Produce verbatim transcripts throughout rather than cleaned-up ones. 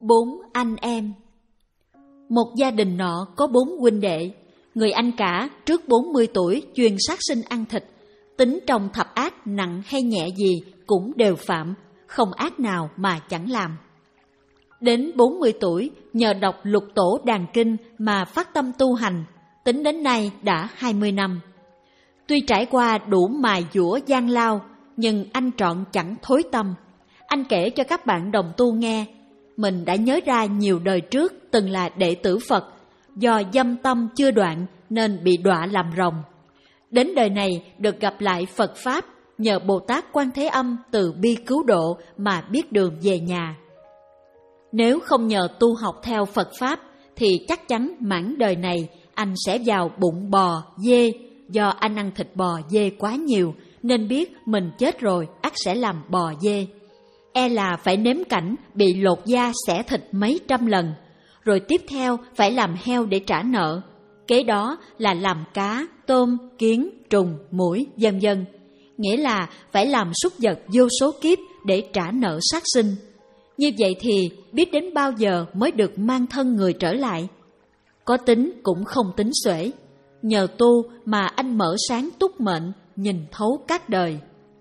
Bốn anh em. Một gia đình nọ có bốn huynh đệ. Người anh cả trước bốn mươi tuổi chuyên sát sinh ăn thịt, tính trong thập ác nặng hay nhẹ gì cũng đều phạm, không ác nào mà chẳng làm. Đến bốn mươi tuổi nhờ đọc lục tổ đàn kinh mà phát tâm tu hành, tính đến nay đã hai mươi năm. Tuy trải qua đủ mài dũa gian lao, nhưng anh trọn chẳng thối tâm. Anh kể cho các bạn đồng tu nghe, mình đã nhớ ra nhiều đời trước từng là đệ tử Phật, do dâm tâm chưa đoạn nên bị đọa làm rồng. Đến đời này được gặp lại Phật Pháp, nhờ Bồ Tát Quan Thế Âm từ bi cứu độ mà biết đường về nhà. Nếu không nhờ tu học theo Phật Pháp thì chắc chắn mãn đời này anh sẽ vào bụng bò, dê. Do anh ăn thịt bò, dê quá nhiều nên biết mình chết rồi ắt sẽ làm bò, dê. E là phải nếm cảnh bị lột da xẻ thịt mấy trăm lần, rồi tiếp theo phải làm heo để trả nợ. Kế đó là làm cá, tôm, kiến, trùng, muỗi, vân vân. Nghĩa là phải làm súc vật vô số kiếp để trả nợ sát sinh. Như vậy thì biết đến bao giờ mới được mang thân người trở lại. Có tính cũng không tính xuể. Nhờ tu mà anh mở sáng túc mệnh, nhìn thấu các đời.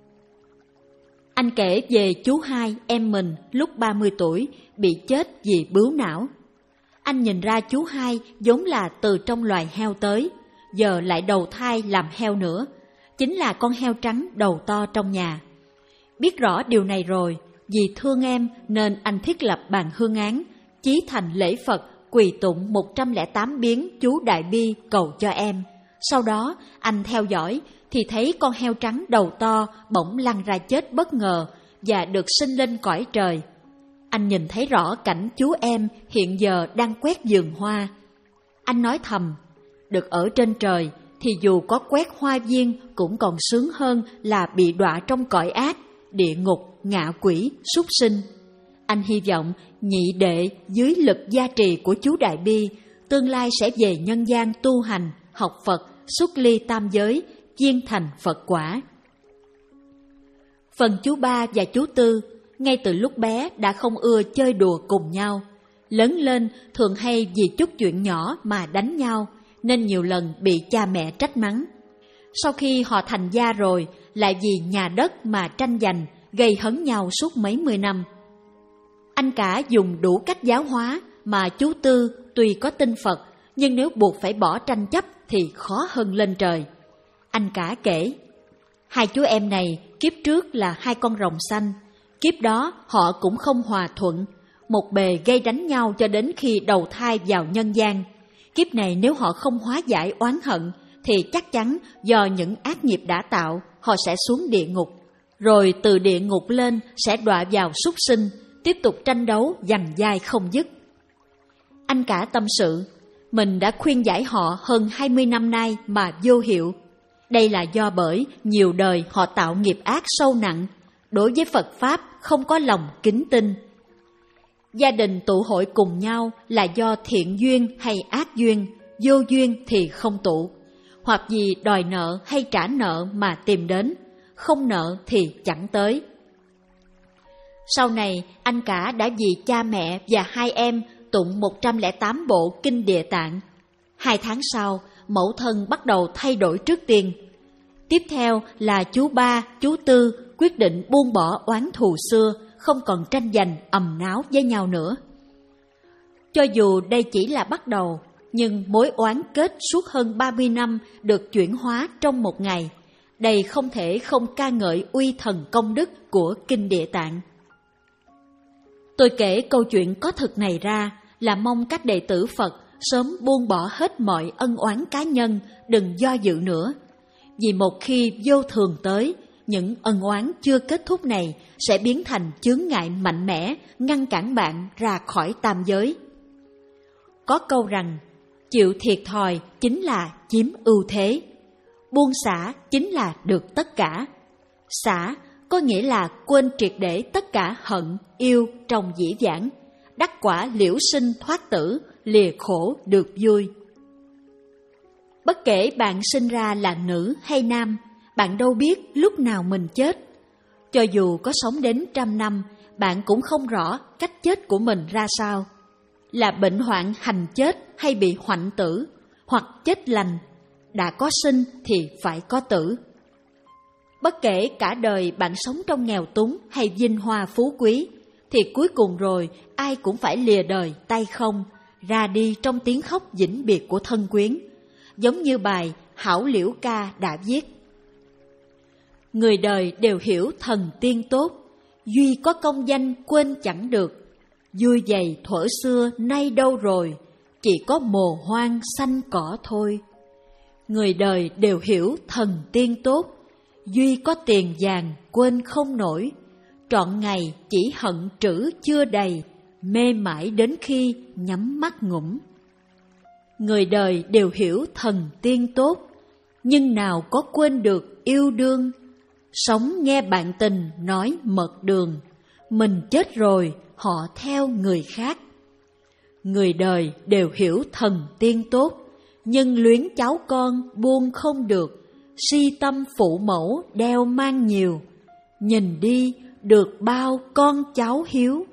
Anh kể về chú hai em mình lúc ba mươi tuổi bị chết vì bướu não. Anh nhìn ra chú hai vốn là từ trong loài heo tới, giờ lại đầu thai làm heo nữa, chính là con heo trắng đầu to trong nhà. Biết rõ điều này rồi, vì thương em nên anh thiết lập bàn hương án, chí thành lễ Phật, quỳ tụng một trăm lẻ tám biến chú Đại Bi cầu cho em. Sau đó anh theo dõi thì thấy con heo trắng đầu to bỗng lăn ra chết bất ngờ và được sinh lên cõi trời. Anh nhìn thấy rõ cảnh chú em hiện giờ đang quét vườn hoa. Anh nói thầm, được ở trên trời thì dù có quét hoa viên cũng còn sướng hơn là bị đọa trong cõi ác, địa ngục, ngạ quỷ, súc sinh. Anh hy vọng nhị đệ dưới lực gia trì của chú Đại Bi tương lai sẽ về nhân gian tu hành, học Phật, xuất ly tam giới, viên thành Phật quả. Phần chú ba và chú tư ngay từ lúc bé đã không ưa chơi đùa cùng nhau. Lớn lên thường hay vì chút chuyện nhỏ mà đánh nhau, nên nhiều lần bị cha mẹ trách mắng. Sau khi họ thành gia rồi, lại vì nhà đất mà tranh giành, gây hấn nhau suốt mấy mươi năm. Anh cả dùng đủ cách giáo hóa mà chú tư tuy có tin Phật, nhưng nếu buộc phải bỏ tranh chấp thì khó hơn lên trời. Anh cả kể, hai chú em này kiếp trước là hai con rồng xanh, kiếp đó họ cũng không hòa thuận, một bề gây đánh nhau cho đến khi đầu thai vào nhân gian. Kiếp này nếu họ không hóa giải oán hận thì chắc chắn do những ác nghiệp đã tạo, họ sẽ xuống địa ngục, rồi từ địa ngục lên sẽ đọa vào súc sinh, tiếp tục tranh đấu giằng dai không dứt. Anh cả tâm sự, mình đã khuyên giải họ hơn hai mươi năm nay mà vô hiệu. Đây là do bởi nhiều đời họ tạo nghiệp ác sâu nặng, đối với Phật Pháp không có lòng kính tin. Gia đình tụ hội cùng nhau là do thiện duyên hay ác duyên, vô duyên thì không tụ, hoặc vì đòi nợ hay trả nợ mà tìm đến, không nợ thì chẳng tới. Sau này anh cả đã vì cha mẹ và hai em tụng một trăm lẻ tám bộ kinh Địa Tạng. Hai tháng sau, mẫu thân bắt đầu thay đổi trước tiên. Tiếp theo là chú ba, chú tư quyết định buông bỏ oán thù xưa, không còn tranh giành ầm náo với nhau nữa. Cho dù đây chỉ là bắt đầu, nhưng mối oán kết suốt hơn ba mươi năm được chuyển hóa trong một ngày. Đây không thể không ca ngợi uy thần công đức của kinh Địa Tạng. Tôi kể câu chuyện có thực này ra là mong các đệ tử Phật sớm buông bỏ hết mọi ân oán cá nhân, đừng do dự nữa. Vì một khi vô thường tới, những ân oán chưa kết thúc này sẽ biến thành chướng ngại mạnh mẽ, ngăn cản bạn ra khỏi tam giới. Có câu rằng, chịu thiệt thòi chính là chiếm ưu thế. Buông xả chính là được tất cả. Xả có nghĩa là quên triệt để tất cả hận, yêu trong dĩ vãng, đắc quả liễu sinh thoát tử, lìa khổ được vui. Bất kể bạn sinh ra là nữ hay nam, bạn đâu biết lúc nào mình chết. Cho dù có sống đến trăm năm, bạn cũng không rõ cách chết của mình ra sao. Là bệnh hoạn hành chết hay bị hoạnh tử, hoặc chết lành, đã có sinh thì phải có tử. Bất kể cả đời bạn sống trong nghèo túng hay vinh hoa phú quý, thì cuối cùng rồi ai cũng phải lìa đời tay không, ra đi trong tiếng khóc vĩnh biệt của thân quyến, giống như bài Hảo Liễu Ca đã viết. Người đời đều hiểu thần tiên tốt, duy có công danh quên chẳng được. Vui dày thuở xưa nay đâu rồi, chỉ có mồ hoang xanh cỏ thôi. Người đời đều hiểu thần tiên tốt, duy có tiền vàng quên không nổi. Trọn ngày chỉ hận trữ chưa đầy, mê mãi đến khi nhắm mắt ngủm. Người đời đều hiểu thần tiên tốt, nhưng nào có quên được yêu đương. Sống nghe bạn tình nói mật đường, mình chết rồi họ theo người khác. Người đời đều hiểu thần tiên tốt, nhưng luyến cháu con buông không được. Si tâm phụ mẫu đeo mang nhiều, nhìn đi được bao con cháu hiếu.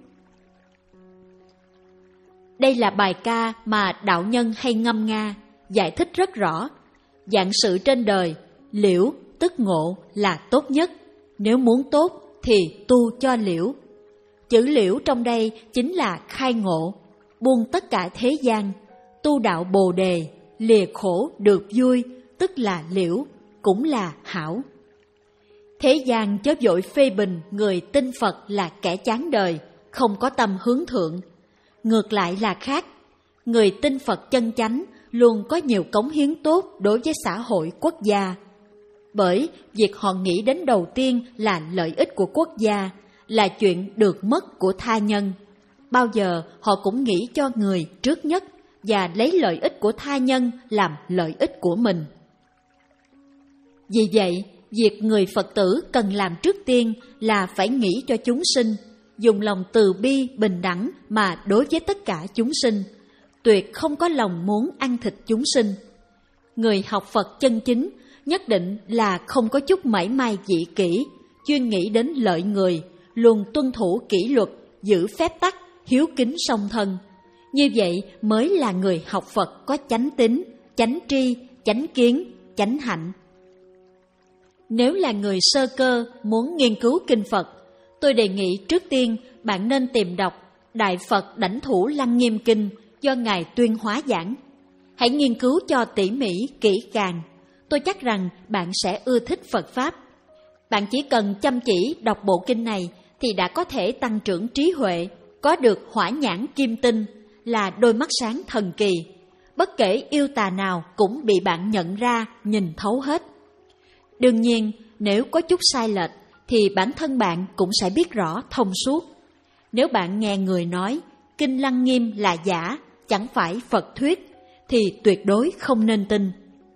Đây là bài ca mà đạo nhân hay ngâm nga, giải thích rất rõ. Vạn sự trên đời, liễu tức ngộ là tốt nhất. Nếu muốn tốt thì tu cho liễu. Chữ liễu trong đây chính là khai ngộ, buông tất cả thế gian, tu đạo Bồ đề, lìa khổ được vui, tức là liễu, cũng là hảo. Thế gian chớ vội phê bình người tin Phật là kẻ chán đời, không có tâm hướng thượng. Ngược lại là khác, người tin Phật chân chánh luôn có nhiều cống hiến tốt đối với xã hội quốc gia. Bởi việc họ nghĩ đến đầu tiên là lợi ích của quốc gia, là chuyện được mất của tha nhân. Bao giờ họ cũng nghĩ cho người trước nhất và lấy lợi ích của tha nhân làm lợi ích của mình. Vì vậy, việc người Phật tử cần làm trước tiên là phải nghĩ cho chúng sinh, dùng lòng từ bi bình đẳng mà đối với tất cả chúng sinh, tuyệt không có lòng muốn ăn thịt chúng sinh. Người học Phật chân chính nhất định là không có chút mảy may dị kỷ, chuyên nghĩ đến lợi người, luôn tuân thủ kỷ luật, giữ phép tắc, hiếu kính song thân. Như vậy mới là người học Phật có chánh tín, chánh tri, chánh kiến, chánh hạnh. Nếu là người sơ cơ muốn nghiên cứu kinh Phật, tôi đề nghị trước tiên bạn nên tìm đọc Đại Phật Đảnh Thủ Lăng Nghiêm Kinh do Ngài Tuyên Hóa giảng. Hãy nghiên cứu cho tỉ mỉ, kỹ càng. Tôi chắc rằng bạn sẽ ưa thích Phật Pháp. Bạn chỉ cần chăm chỉ đọc bộ kinh này thì đã có thể tăng trưởng trí huệ, có được hỏa nhãn kim tinh, là đôi mắt sáng thần kỳ. Bất kể yêu tà nào cũng bị bạn nhận ra, nhìn thấu hết. Đương nhiên, nếu có chút sai lệch thì bản thân bạn cũng sẽ biết rõ thông suốt. Nếu bạn nghe người nói Kinh Lăng Nghiêm là giả, chẳng phải Phật thuyết, thì tuyệt đối không nên tin.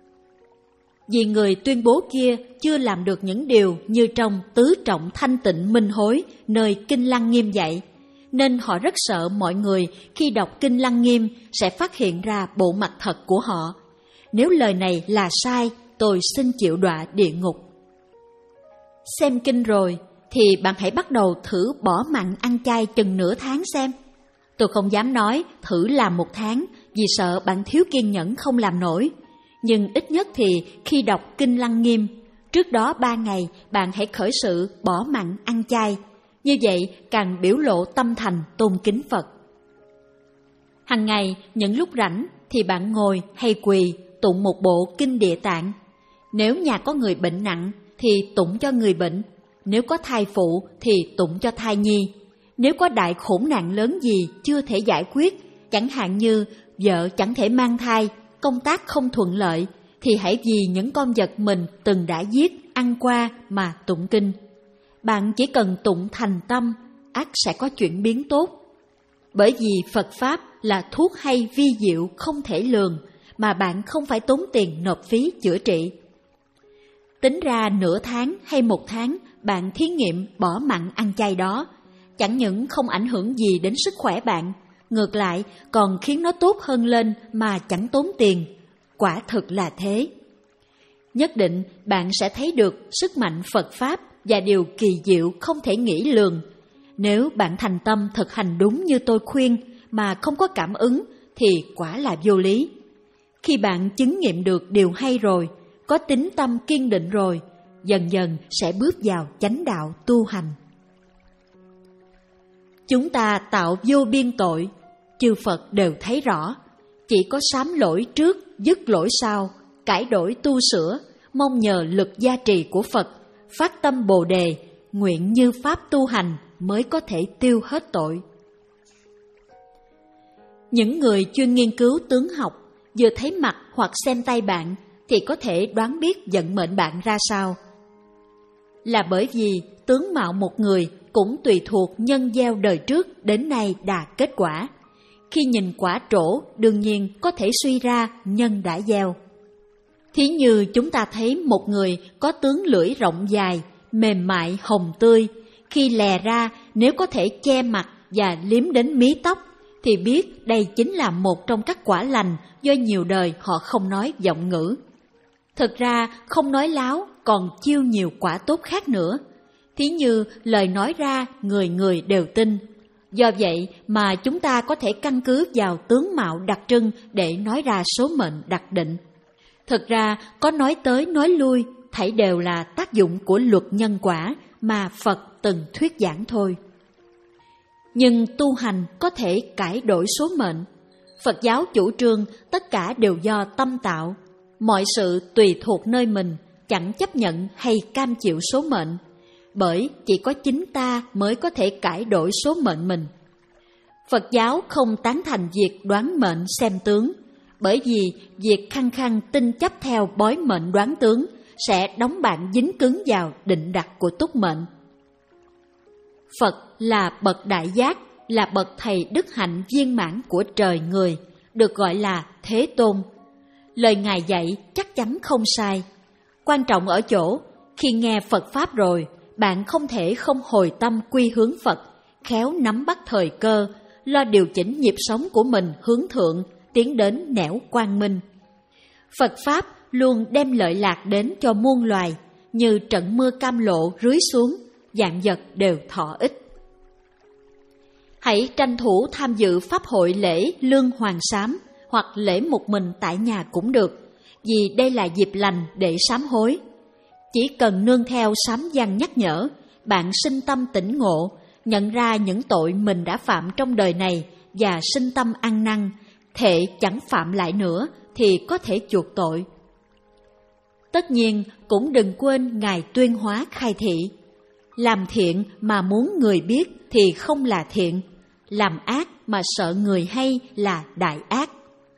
Vì người tuyên bố kia chưa làm được những điều như trong Tứ Trọng Thanh Tịnh Minh Hối nơi Kinh Lăng Nghiêm dạy, nên họ rất sợ mọi người khi đọc Kinh Lăng Nghiêm sẽ phát hiện ra bộ mặt thật của họ. Nếu lời này là sai, tôi xin chịu đọa địa ngục. Xem kinh rồi thì bạn hãy bắt đầu thử bỏ mặn ăn chay chừng nửa tháng xem. Tôi không dám nói thử làm một tháng vì sợ bạn thiếu kiên nhẫn không làm nổi. Nhưng ít nhất thì khi đọc Kinh Lăng Nghiêm, trước đó ba ngày bạn hãy khởi sự bỏ mặn ăn chay. Như vậy càng biểu lộ tâm thành tôn kính Phật. Hằng ngày, những lúc rảnh thì bạn ngồi hay quỳ tụng một bộ Kinh Địa Tạng. Nếu nhà có người bệnh nặng thì tụng cho người bệnh. Nếu có thai phụ thì tụng cho thai nhi. Nếu có đại khốn nạn lớn gì chưa thể giải quyết, chẳng hạn như vợ chẳng thể mang thai, công tác không thuận lợi, thì hãy vì những con vật mình từng đã giết, ăn qua mà tụng kinh. Bạn chỉ cần tụng thành tâm, ắt sẽ có chuyển biến tốt. Bởi vì Phật Pháp là thuốc hay vi diệu không thể lường, mà bạn không phải tốn tiền nộp phí chữa trị. Tính ra nửa tháng hay một tháng bạn thí nghiệm bỏ mặn ăn chay đó, chẳng những không ảnh hưởng gì đến sức khỏe bạn, ngược lại còn khiến nó tốt hơn lên mà chẳng tốn tiền. Quả thực là thế. Nhất định bạn sẽ thấy được sức mạnh Phật Pháp và điều kỳ diệu không thể nghĩ lường. Nếu bạn thành tâm thực hành đúng như tôi khuyên mà không có cảm ứng thì quả là vô lý. Khi bạn chứng nghiệm được điều hay rồi, có tín tâm kiên định rồi, dần dần sẽ bước vào chánh đạo tu hành. Chúng ta tạo vô biên tội, chư Phật đều thấy rõ. Chỉ có sám lỗi trước, dứt lỗi sau, cải đổi tu sửa, mong nhờ lực gia trì của Phật, phát tâm Bồ Đề, nguyện như pháp tu hành mới có thể tiêu hết tội. Những người chuyên nghiên cứu tướng học, vừa thấy mặt hoặc xem tay bạn thì có thể đoán biết vận mệnh bạn ra sao. Là bởi vì tướng mạo một người cũng tùy thuộc nhân gieo đời trước đến nay đã kết quả. Khi nhìn quả trổ, đương nhiên có thể suy ra nhân đã gieo. Thí như chúng ta thấy một người có tướng lưỡi rộng dài, mềm mại, hồng tươi, khi lè ra nếu có thể che mặt và liếm đến mí tóc, thì biết đây chính là một trong các quả lành do nhiều đời họ không nói vọng ngữ. Thực ra không nói láo còn chiêu nhiều quả tốt khác nữa. Thí như lời nói ra người người đều tin. Do vậy mà chúng ta có thể căn cứ vào tướng mạo đặc trưng để nói ra số mệnh đặc định. Thực ra có nói tới nói lui, thảy đều là tác dụng của luật nhân quả mà Phật từng thuyết giảng thôi. Nhưng tu hành có thể cải đổi số mệnh. Phật giáo chủ trương tất cả đều do tâm tạo. Mọi sự tùy thuộc nơi mình, chẳng chấp nhận hay cam chịu số mệnh. Bởi chỉ có chính ta mới có thể cải đổi số mệnh mình. Phật giáo không tán thành việc đoán mệnh xem tướng, bởi vì việc khăng khăng tin chấp theo bói mệnh đoán tướng sẽ đóng bạn dính cứng vào định đặt của túc mệnh. Phật là bậc đại giác, là bậc thầy đức hạnh viên mãn của trời người, được gọi là Thế Tôn. Lời Ngài dạy chắc chắn không sai. Quan trọng ở chỗ, khi nghe Phật Pháp rồi, bạn không thể không hồi tâm quy hướng Phật, khéo nắm bắt thời cơ, lo điều chỉnh nhịp sống của mình hướng thượng, tiến đến nẻo quang minh. Phật Pháp luôn đem lợi lạc đến cho muôn loài, như trận mưa cam lộ rưới xuống, vạn vật đều thọ ích. Hãy tranh thủ tham dự pháp hội lễ Lương Hoàng Sám hoặc lễ một mình tại nhà cũng được, vì đây là dịp lành để sám hối. Chỉ cần nương theo sám văn nhắc nhở, bạn sinh tâm tỉnh ngộ, nhận ra những tội mình đã phạm trong đời này và sinh tâm ăn năn, thệ chẳng phạm lại nữa thì có thể chuộc tội. Tất nhiên cũng đừng quên Ngài tuyên hóa khai thị. Làm thiện mà muốn người biết thì không là thiện, làm ác mà sợ người hay là đại ác.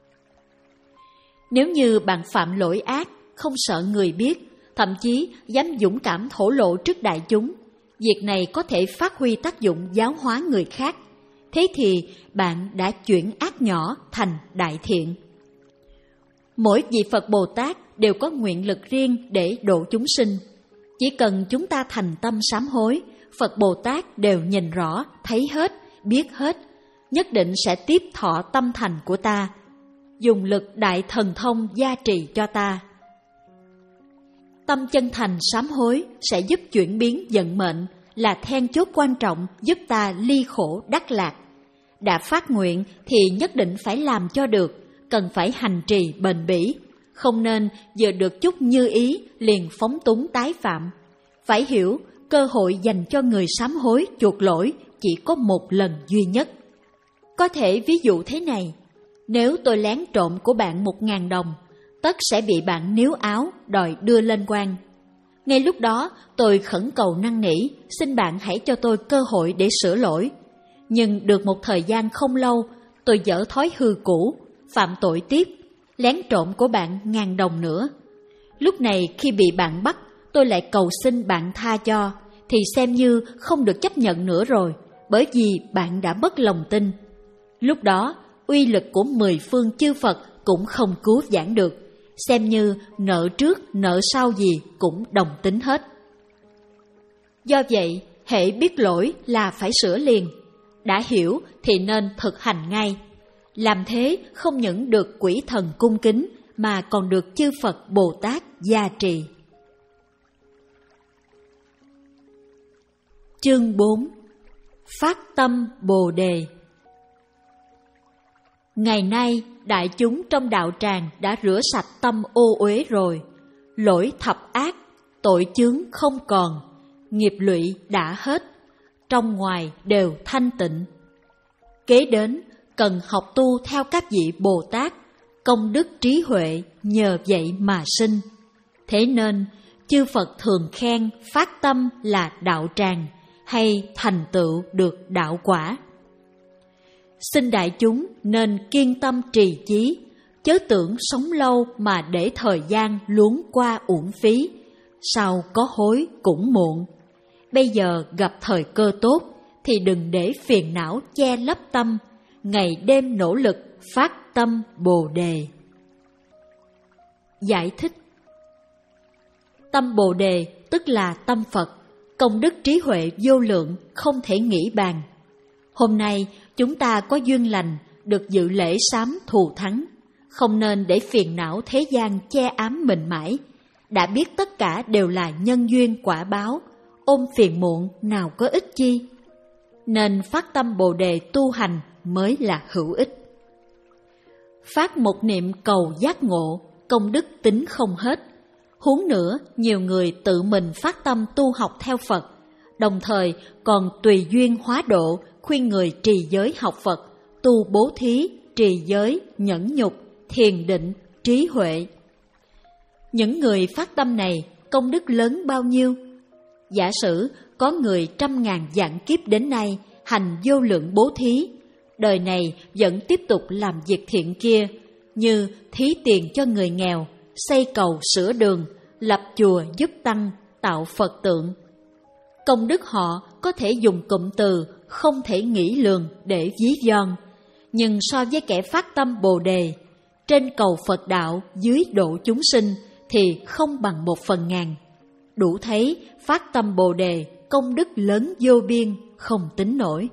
Nếu như bạn phạm lỗi ác, không sợ người biết, thậm chí dám dũng cảm thổ lộ trước đại chúng, việc này có thể phát huy tác dụng giáo hóa người khác. Thế thì bạn đã chuyển ác nhỏ thành đại thiện. Mỗi vị Phật Bồ Tát đều có nguyện lực riêng để độ chúng sinh. Chỉ cần chúng ta thành tâm sám hối, Phật Bồ Tát đều nhìn rõ, thấy hết, biết hết, nhất định sẽ tiếp thọ tâm thành của ta, dùng lực đại thần thông gia trì cho ta. Tâm chân thành sám hối sẽ giúp chuyển biến vận mệnh, là then chốt quan trọng giúp ta ly khổ đắc lạc. Đã phát nguyện thì nhất định phải làm cho được, cần phải hành trì bền bỉ, không nên vừa được chút như ý liền phóng túng tái phạm. Phải hiểu, cơ hội dành cho người sám hối chuộc lỗi chỉ có một lần duy nhất. Có thể ví dụ thế này, nếu tôi lén trộm của bạn một ngàn đồng, tất sẽ bị bạn níu áo đòi đưa lên quan. Ngay lúc đó tôi khẩn cầu năn nỉ, xin bạn hãy cho tôi cơ hội để sửa lỗi. Nhưng được một thời gian không lâu, tôi dở thói hư cũ, phạm tội tiếp, lén trộm của bạn ngàn đồng nữa. Lúc này khi bị bạn bắt, tôi lại cầu xin bạn tha cho, thì xem như không được chấp nhận nữa rồi, bởi vì bạn đã mất lòng tin. Lúc đó, uy lực của mười phương chư Phật cũng không cứu vãn được, xem như nợ trước nợ sau gì cũng đồng tính hết. Do vậy, hễ biết lỗi là phải sửa liền, đã hiểu thì nên thực hành ngay. Làm thế không những được quỷ thần cung kính mà còn được chư Phật Bồ Tát gia trì. Chương bốn. Phát tâm Bồ Đề. Ngày nay, đại chúng trong đạo tràng đã rửa sạch tâm ô uế rồi, lỗi thập ác, tội chướng không còn, nghiệp lụy đã hết, trong ngoài đều thanh tịnh. Kế đến, cần học tu theo các vị Bồ Tát, công đức trí huệ nhờ vậy mà sinh. Thế nên, chư Phật thường khen phát tâm là đạo tràng, hay thành tựu được đạo quả. Xin đại chúng nên kiên tâm trì chí, chớ tưởng sống lâu mà để thời gian luống qua uổng phí, sau có hối cũng muộn. Bây giờ gặp thời cơ tốt thì đừng để phiền não che lấp tâm, ngày đêm nỗ lực phát tâm Bồ Đề. Giải thích. Tâm Bồ Đề tức là tâm Phật, công đức trí huệ vô lượng không thể nghĩ bàn. Hôm nay chúng ta có duyên lành được dự lễ sám thù thắng, không nên để phiền não thế gian che ám mình mãi. Đã biết tất cả đều là nhân duyên quả báo, ôm phiền muộn nào có ích chi. Nên phát tâm Bồ Đề tu hành mới là hữu ích. Phát một niệm cầu giác ngộ, công đức tính không hết. Huống nữa, nhiều người tự mình phát tâm tu học theo Phật, đồng thời còn tùy duyên hóa độ, khuyên người trì giới học Phật, tu bố thí, trì giới, nhẫn nhục, thiền định, trí huệ. Những người phát tâm này, công đức lớn bao nhiêu? Giả sử có người trăm ngàn vạn kiếp đến nay hành vô lượng bố thí, đời này vẫn tiếp tục làm việc thiện kia, như thí tiền cho người nghèo, xây cầu sửa đường, lập chùa giúp tăng, tạo Phật tượng. Công đức họ có thể dùng cụm từ không thể nghĩ lường để ví von, nhưng so với kẻ phát tâm Bồ Đề, trên cầu Phật đạo dưới độ chúng sinh thì không bằng một phần ngàn. Đủ thấy phát tâm Bồ Đề công đức lớn vô biên, không tính nổi.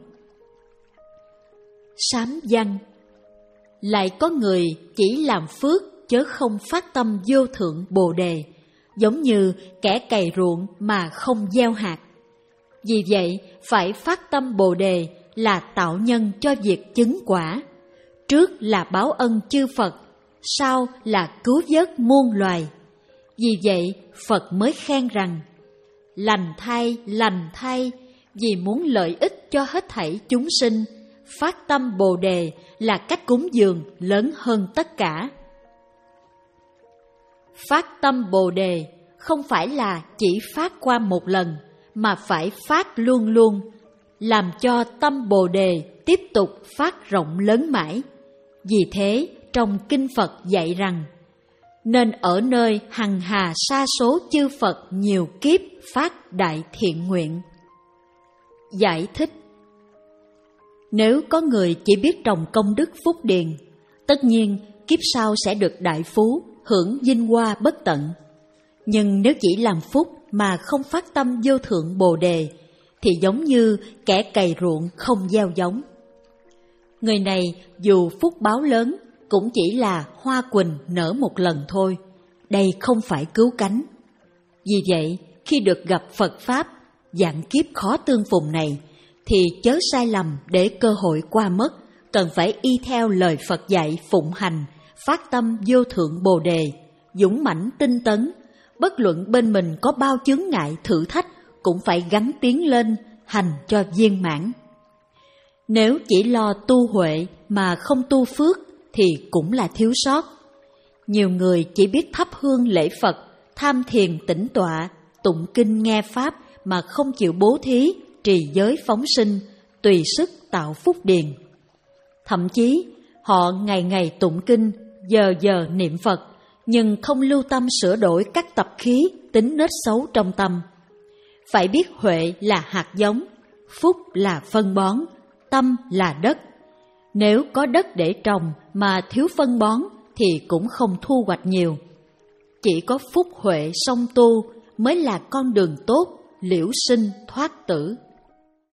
Sám văn. Lại có người chỉ làm phước chớ không phát tâm vô thượng Bồ Đề, giống như kẻ cày ruộng mà không gieo hạt. Vì vậy, phải phát tâm Bồ Đề là tạo nhân cho việc chứng quả. Trước là báo ân chư Phật, sau là cứu vớt muôn loài. Vì vậy, Phật mới khen rằng, lành thay, lành thay, vì muốn lợi ích cho hết thảy chúng sinh, phát tâm Bồ Đề là cách cúng dường lớn hơn tất cả. Phát tâm Bồ Đề không phải là chỉ phát qua một lần, mà phải phát luôn luôn, làm cho tâm Bồ Đề tiếp tục phát rộng lớn mãi. Vì thế, trong Kinh Phật dạy rằng, nên ở nơi hằng hà sa số chư Phật nhiều kiếp phát đại thiện nguyện. Giải thích. Nếu có người chỉ biết trồng công đức phúc điền, tất nhiên kiếp sau sẽ được đại phú, hưởng vinh hoa bất tận. Nhưng nếu chỉ làm phúc mà không phát tâm vô thượng Bồ Đề, thì giống như kẻ cày ruộng không gieo giống. Người này dù phúc báo lớn, cũng chỉ là hoa quỳnh nở một lần thôi, đây không phải cứu cánh. Vì vậy, khi được gặp Phật Pháp, vạn kiếp khó tương phùng này, thì chớ sai lầm để cơ hội qua mất, cần phải y theo lời Phật dạy phụng hành, phát tâm vô thượng Bồ Đề, dũng mãnh tinh tấn, bất luận bên mình có bao chướng ngại thử thách cũng phải gắng tiến lên, hành cho viên mãn. Nếu chỉ lo tu huệ mà không tu phước thì cũng là thiếu sót. Nhiều người chỉ biết thắp hương lễ Phật, tham thiền tĩnh tọa, tụng kinh nghe Pháp mà không chịu bố thí, trì giới phóng sinh, tùy sức tạo phúc điền. Thậm chí, họ ngày ngày tụng kinh, giờ giờ niệm Phật, nhưng không lưu tâm sửa đổi các tập khí, tính nết xấu trong tâm. Phải biết huệ là hạt giống, phúc là phân bón, tâm là đất. Nếu có đất để trồng mà thiếu phân bón thì cũng không thu hoạch nhiều. Chỉ có phúc huệ song tu mới là con đường tốt, liễu sinh thoát tử.